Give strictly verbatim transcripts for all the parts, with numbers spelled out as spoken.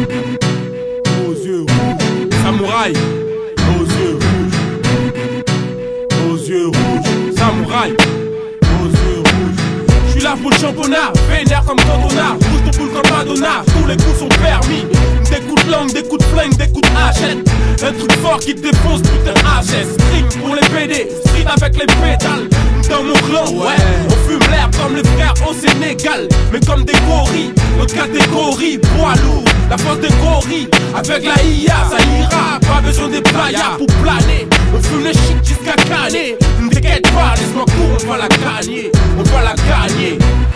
Aux yeux rouges, samouraï. Aux yeux rouges, aux yeux rouges, samouraï. Aux yeux rouges. Je suis là pour le championnat, vénère comme Cantona. Bouge ton boule comme Madonna, tous les coups sont permis. Des coups de langue, des coups de flingue, des coups de hachette. Un truc fort qui te défonce, putain H S. String pour les P D, street avec les pétales. Dans mon clan, ouais, on fume l'air comme les frères au Sénégal. Mais comme des gorilles, notre catégorie, poids lourd. La force des gorilles, avec la I A, ça ira. Pas besoin des playas pour planer. On fume les chics jusqu'à canner. Ne t'inquiète pas, laisse-moi court, on va la gagner. On va la gagner.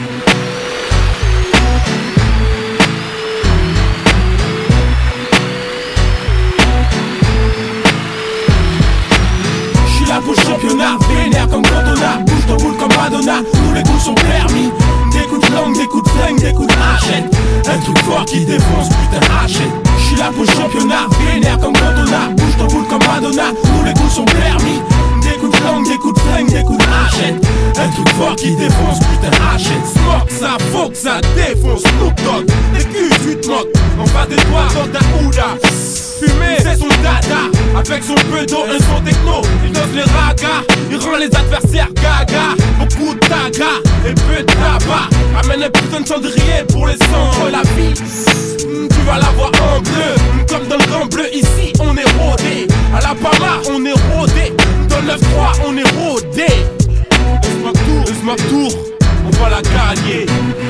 Pour le championnat, vénère comme Cantona. Bouge ton boule comme Madonna, tous les coups sont permis. Des coups de langue, des coups de flingue, des coups de hachette. Un truc fort qui défonce, putain hachette. J'suis là pour le championnat, vénère comme Cantona. Bouge ton boule comme Madonna, tous les coups sont permis. Des coups de langue, des coups de flingue, des coups de hachette. Un truc fort qui défonce, putain hachette. Smoke, ça faut que ça défonce, Snoop Dogg. Des culs, tu te moques, en bas des doigts dans ta houda. Fumer, c'est son dada. Avec son peu d'eau, un son techno, il dose les ragas. Il rend les adversaires gaga. Beaucoup de taga et peu de tabac. Amène un putain de cendrier pour les cendres. La vie, tu vas la voir en bleu. Comme dans le grand bleu, ici on est rodé. À la Pama, on est rodé. Dans le neuf trois, on est rodé. Laisse-moi tour, laisse-moi tour, on va la gagner.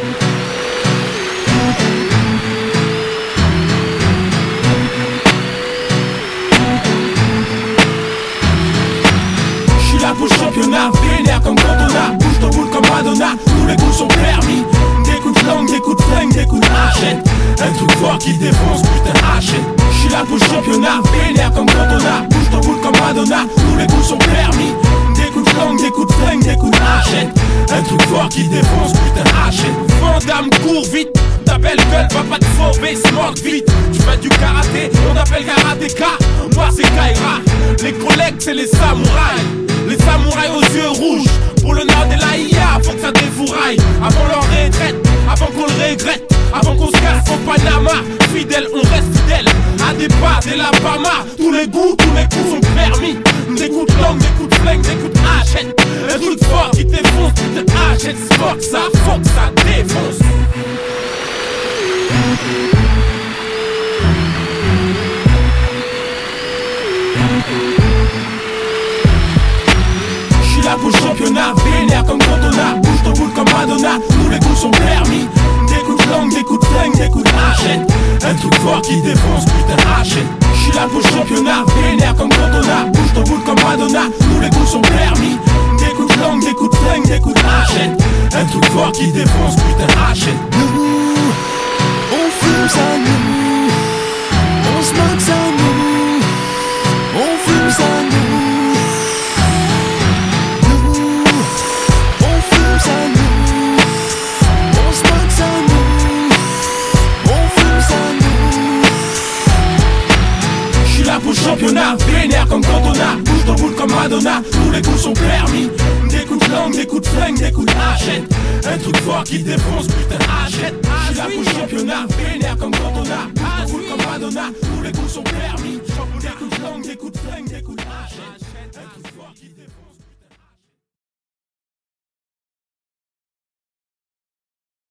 Pour le championnat, vénère comme Cantona. Bouge ton boule comme Madonna, tous les coups sont permis. Des coups de langue, des coups de flingue, des coups de hachette. Un truc fort qui défonce, putain hachette. J'suis là pour le championnat, vénère comme Cantona. Bouge ton boule comme Madonna, tous les coups sont permis. Des coups de langue, des coups de flingue, des coups de hachette. Un truc fort qui défonce, putain hachette. Vandame court vite, ta belle gueule va pas te sauver, smoke vite. Tu fais du karaté, on t'appelle karatéka. Moi c'est Kaira, les collègues c'est les samouraïs. Les samouraïs aux yeux rouges, pour le nord de la I A, faut que ça défouraille. Avant leur retraite, avant qu'on le regrette, avant qu'on se casse au Panama. Fidèle, on reste fidèle, à des pas de la Bama. Tous les goûts, tous les coups sont permis. Des coups de langue, des coups de flingue, des coups de hachette. Un truc fort qui défonce, qui te hachette. Faut que ça, faut que ça défonce. Là pour le championnat, vénère comme Cantona. Bouge ton boule comme Madonna, tous les coups sont permis. Des coups de langue, des coups de flingue, des coups de hachette. Un truc fort qui défonce, putain hachette. J'suis là pour le championnat, vénère comme Cantona. Bouge ton boule comme Madonna, tous les coups sont permis. Des coups de langue, des coups de flingue, des coups de hachette. Un truc fort qui défonce, putain hachette. Nous, on fume ça nous, on se moque ça nous, on fume ça nous. Pour le championnat, vénère comme Cantona. Bouge ton boule comme Madonna, tous les coups sont permis. Des coups de langue, des coups de flingue, des coups de hachette. Un truc fort qui défonce, putain hachette. J'suis là pour le championnat, vénère comme Cantona. Bouge ton boule comme Madonna, tous les coups sont permis. Des coups de langue, des coups de flingue, des coups de hachette.